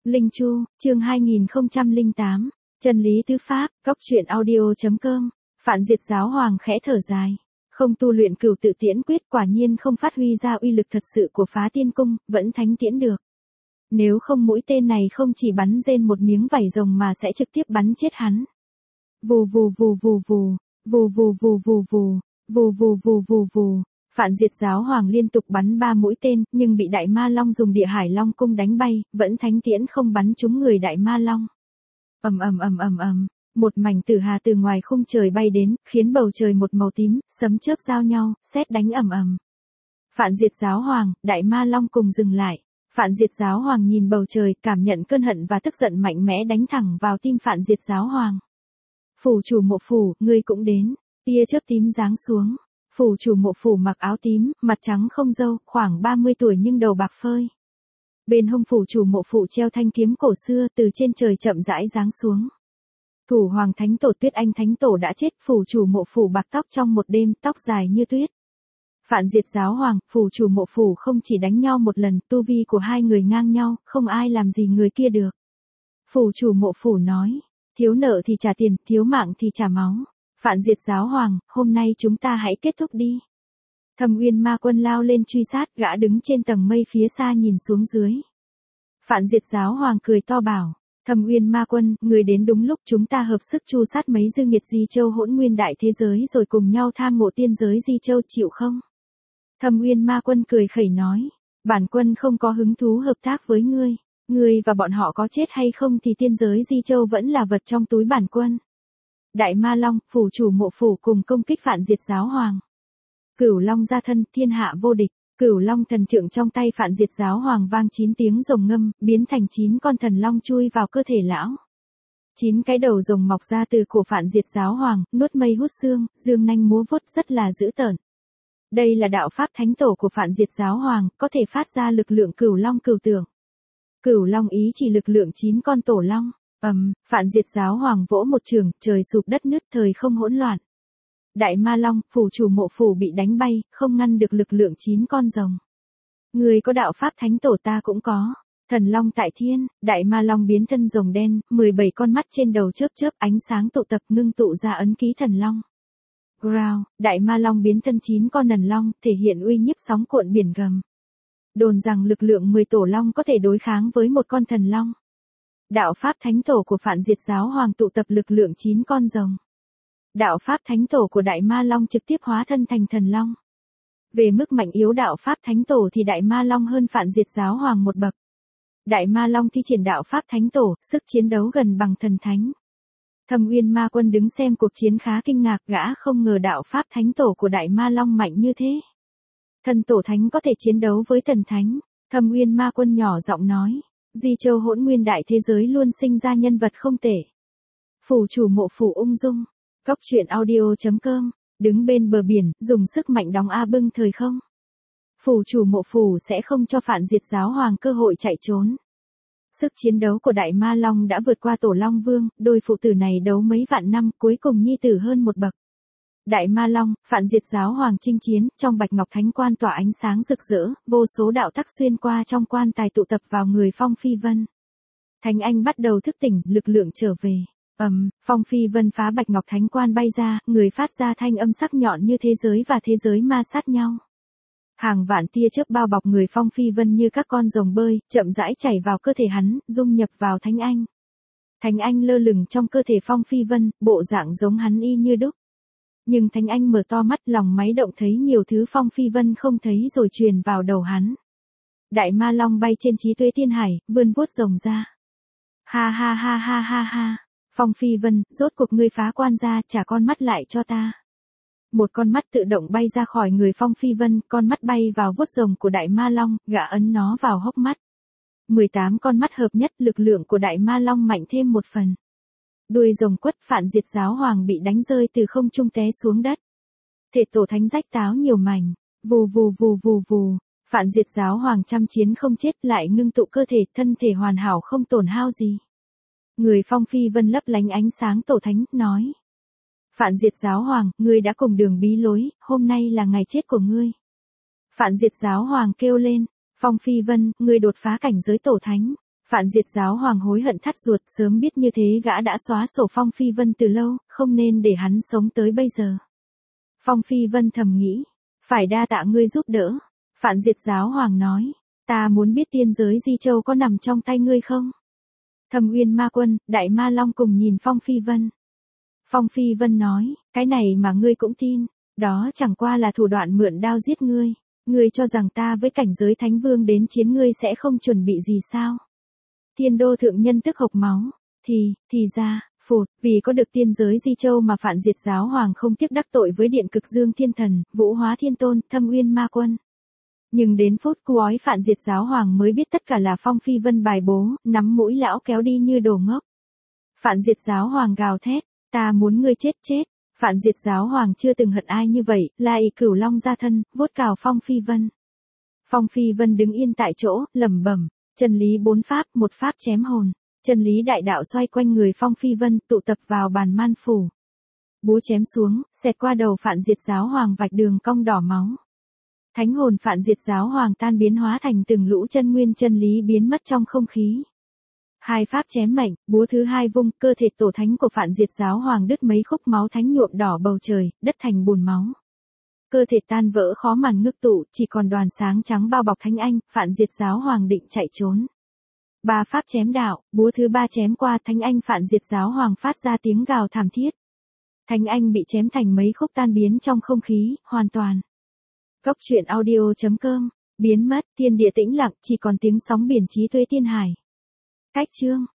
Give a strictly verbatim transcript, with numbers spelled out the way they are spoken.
Linh Chu, chương hai nghìn không trăm lẻ tám, chân lý tứ pháp, góc truyện audio.com, Phạn Diệt Giáo Hoàng khẽ thở dài. Không tu luyện Cửu Tự Tiễn Quyết quả nhiên không phát huy ra uy lực thật sự của Phá Tiên Cung, vẫn thánh tiễn được. Nếu không mũi tên này không chỉ bắn rên một miếng vảy rồng mà sẽ trực tiếp bắn chết hắn. Vù vù vù vù vù, vù vù vù vù vù, vù vù vù vù vù. Phạn Diệt Giáo Hoàng liên tục bắn ba mũi tên, nhưng bị Đại Ma Long dùng Địa Hải Long cung đánh bay, vẫn thánh tiễn không bắn trúng người Đại Ma Long. Ầm ầm ầm ầm ầm, một mảnh tử hà từ ngoài khung trời bay đến, khiến bầu trời một màu tím, sấm chớp giao nhau, sét đánh ầm ầm. Phạn Diệt Giáo Hoàng, Đại Ma Long cùng dừng lại. Phạn Diệt Giáo Hoàng nhìn bầu trời, cảm nhận cơn hận và tức giận mạnh mẽ đánh thẳng vào tim Phạn Diệt Giáo Hoàng. Phủ chủ Mộ Phủ, ngươi cũng đến. Tia chớp tím giáng xuống. Phủ chủ Mộ Phủ mặc áo tím, mặt trắng không râu, khoảng ba mươi tuổi nhưng đầu bạc phơi. Bên hông phủ chủ Mộ Phủ treo thanh kiếm cổ xưa, từ trên trời chậm rãi giáng xuống. Thủ Hoàng Thánh Tổ Tuyết Anh Thánh Tổ đã chết, phủ chủ Mộ Phủ bạc tóc trong một đêm, tóc dài như tuyết. Phạn Diệt Giáo Hoàng, phủ chủ Mộ Phủ không chỉ đánh nhau một lần, tu vi của hai người ngang nhau, không ai làm gì người kia được. Phủ chủ Mộ Phủ nói, thiếu nợ thì trả tiền, thiếu mạng thì trả máu. Phạn Diệt Giáo Hoàng, hôm nay chúng ta hãy kết thúc đi. Thâm Uyên Ma Quân lao lên truy sát, gã đứng trên tầng mây phía xa nhìn xuống dưới. Phạn Diệt Giáo Hoàng cười to bảo, Thâm Uyên Ma Quân, người đến đúng lúc, chúng ta hợp sức tru sát mấy dư nghiệt Di Châu hỗn nguyên đại thế giới rồi cùng nhau tham ngộ tiên giới Di Châu, chịu không? Thâm Uyên Ma Quân cười khẩy nói, bản quân không có hứng thú hợp tác với ngươi, ngươi và bọn họ có chết hay không thì tiên giới Di Châu vẫn là vật trong túi bản quân. Đại Ma Long, phủ chủ Mộ Phủ cùng công kích Phạn Diệt Giáo Hoàng. Cửu Long ra thân, thiên hạ vô địch. Cửu Long thần trượng trong tay Phạn Diệt Giáo Hoàng vang chín tiếng rồng ngâm, biến thành chín con thần long chui vào cơ thể lão. Chín cái đầu rồng mọc ra từ cổ Phạn Diệt Giáo Hoàng, nuốt mây hút xương, dương nanh múa vuốt rất là dữ tợn. Đây là đạo pháp thánh tổ của Phạn Diệt Giáo Hoàng, có thể phát ra lực lượng Cửu Long cửu tượng. Cửu Long ý chỉ lực lượng chín con tổ long. Ầm, um, Phạn Diệt Giáo Hoàng vỗ một trường, trời sụp đất nứt, thời không hỗn loạn. Đại Ma Long, phủ chủ Mộ Phủ bị đánh bay, không ngăn được lực lượng chín con rồng. Người có đạo pháp thánh tổ ta cũng có. Thần Long tại thiên, Đại Ma Long biến thân rồng đen, mười bảy con mắt trên đầu chớp chớp ánh sáng tụ tập ngưng tụ ra ấn ký Thần Long. Growl, Đại Ma Long biến thân chín con Thần Long, thể hiện uy nhiếp sóng cuộn biển gầm. Đồn rằng lực lượng mười tổ long có thể đối kháng với một con Thần Long. Đạo pháp thánh tổ của Phạn Diệt Giáo Hoàng tụ tập lực lượng chín con rồng. Đạo pháp thánh tổ của Đại Ma Long trực tiếp hóa thân thành Thần Long. Về mức mạnh yếu đạo pháp thánh tổ thì Đại Ma Long hơn Phạn Diệt Giáo Hoàng một bậc. Đại Ma Long thi triển đạo pháp thánh tổ, sức chiến đấu gần bằng thần thánh. Thâm Uyên Ma Quân đứng xem cuộc chiến khá kinh ngạc, gã không ngờ đạo pháp thánh tổ của Đại Ma Long mạnh như thế. Thần tổ thánh có thể chiến đấu với thần thánh. Thâm Uyên Ma Quân nhỏ giọng nói, Di Châu hỗn nguyên đại thế giới luôn sinh ra nhân vật không tệ. Phủ chủ Mộ Phủ ung dung. Góc truyện audio.com, đứng bên bờ biển, dùng sức mạnh đóng a bưng thời không. Phủ chủ Mộ Phủ sẽ không cho Phạn Diệt Giáo Hoàng cơ hội chạy trốn. Sức chiến đấu của Đại Ma Long đã vượt qua Tổ Long Vương, đôi phụ tử này đấu mấy vạn năm, cuối cùng nhi tử hơn một bậc. Đại Ma Long, Phạn Diệt Giáo Hoàng chinh chiến, trong Bạch Ngọc Thánh Quan tỏa ánh sáng rực rỡ, vô số đạo tắc xuyên qua trong quan tài tụ tập vào người Phong Phi Vân. Thánh Anh bắt đầu thức tỉnh, lực lượng trở về. Ầm, um, Phong Phi Vân phá Bạch Ngọc Thánh Quan bay ra, người phát ra thanh âm sắc nhọn như thế giới và thế giới ma sát nhau. Hàng vạn tia chớp bao bọc người Phong Phi Vân như các con rồng bơi, chậm rãi chảy vào cơ thể hắn, dung nhập vào Thánh Anh. Thánh Anh lơ lửng trong cơ thể Phong Phi Vân, bộ dạng giống hắn y như đúc. Nhưng Thánh Anh mở to mắt, lòng máy động thấy nhiều thứ Phong Phi Vân không thấy rồi truyền vào đầu hắn. Đại Ma Long bay trên trí tuệ thiên hải, vươn vuốt rồng ra. Ha ha ha ha ha ha. Phong Phi Vân, rốt cuộc ngươi phá quan ra, trả con mắt lại cho ta. Một con mắt tự động bay ra khỏi người Phong Phi Vân, con mắt bay vào vuốt rồng của Đại Ma Long, gã ấn nó vào hốc mắt. mười tám con mắt hợp nhất, lực lượng của Đại Ma Long mạnh thêm một phần. Đuôi rồng quất, Phạn Diệt Giáo Hoàng bị đánh rơi từ không trung té xuống đất. Thể tổ thánh rách táo nhiều mảnh, vù vù vù vù vù. Phạn Diệt Giáo Hoàng trăm chiến không chết, lại ngưng tụ cơ thể, thân thể hoàn hảo không tổn hao gì. Người Phong Phi Vân lấp lánh ánh sáng tổ thánh, nói. Phạn Diệt Giáo Hoàng, ngươi đã cùng đường bí lối, hôm nay là ngày chết của ngươi. Phạn Diệt Giáo Hoàng kêu lên, Phong Phi Vân, ngươi đột phá cảnh giới tổ thánh. Phạn Diệt Giáo Hoàng hối hận thắt ruột, sớm biết như thế gã đã xóa sổ Phong Phi Vân từ lâu, không nên để hắn sống tới bây giờ. Phong Phi Vân thầm nghĩ, phải đa tạ ngươi giúp đỡ. Phạn Diệt Giáo Hoàng nói, ta muốn biết tiên giới Di Châu có nằm trong tay ngươi không? Thâm Uyên Ma Quân, Đại Ma Long cùng nhìn Phong Phi Vân. Phong Phi Vân nói, cái này mà ngươi cũng tin, đó chẳng qua là thủ đoạn mượn đao giết ngươi. Ngươi cho rằng ta với cảnh giới Thánh Vương đến chiến ngươi sẽ không chuẩn bị gì sao? Thiên Đô thượng nhân tức hộc máu, thì, thì ra, phụt, vì có được tiên giới Di Châu mà Phạn Diệt Giáo Hoàng không tiếc đắc tội với Điện Cực Dương Thiên Thần, Vũ Hóa Thiên Tôn, Thâm Uyên Ma Quân. Nhưng đến phút cúi Phạn Diệt Giáo Hoàng mới biết tất cả là Phong Phi Vân bài bố, nắm mũi lão kéo đi như đồ ngốc. Phạn Diệt Giáo Hoàng gào thét, ta muốn ngươi chết chết. Phạn Diệt Giáo Hoàng chưa từng hận ai như vậy, lai cửu long ra thân, vuốt cào Phong Phi Vân. Phong Phi Vân đứng yên tại chỗ, lẩm bẩm, chân lý bốn pháp, một pháp chém hồn. Chân lý đại đạo xoay quanh người Phong Phi Vân, tụ tập vào bàn man phủ. Búa chém xuống, xẹt qua đầu Phạn Diệt Giáo Hoàng vạch đường cong đỏ máu. Thánh hồn Phạn Diệt Giáo Hoàng tan biến hóa thành từng lũ chân nguyên chân lý biến mất trong không khí. Hai pháp chém mệnh, búa thứ hai vung, cơ thể tổ thánh của Phạn Diệt Giáo Hoàng đứt mấy khúc máu thánh nhuộm đỏ bầu trời, đất thành bùn máu. Cơ thể tan vỡ khó màn ngưng tụ, chỉ còn đoàn sáng trắng bao bọc Thánh Anh, Phạn Diệt Giáo Hoàng định chạy trốn. Ba pháp chém đạo, búa thứ ba chém qua Thánh Anh Phạn Diệt Giáo Hoàng phát ra tiếng gào thảm thiết. Thánh Anh bị chém thành mấy khúc tan biến trong không khí, hoàn toàn. Cốc truyện audio chấm com, biến mất, thiên địa tĩnh lặng, chỉ còn tiếng sóng biển trí tuệ tiên hải. Cách chương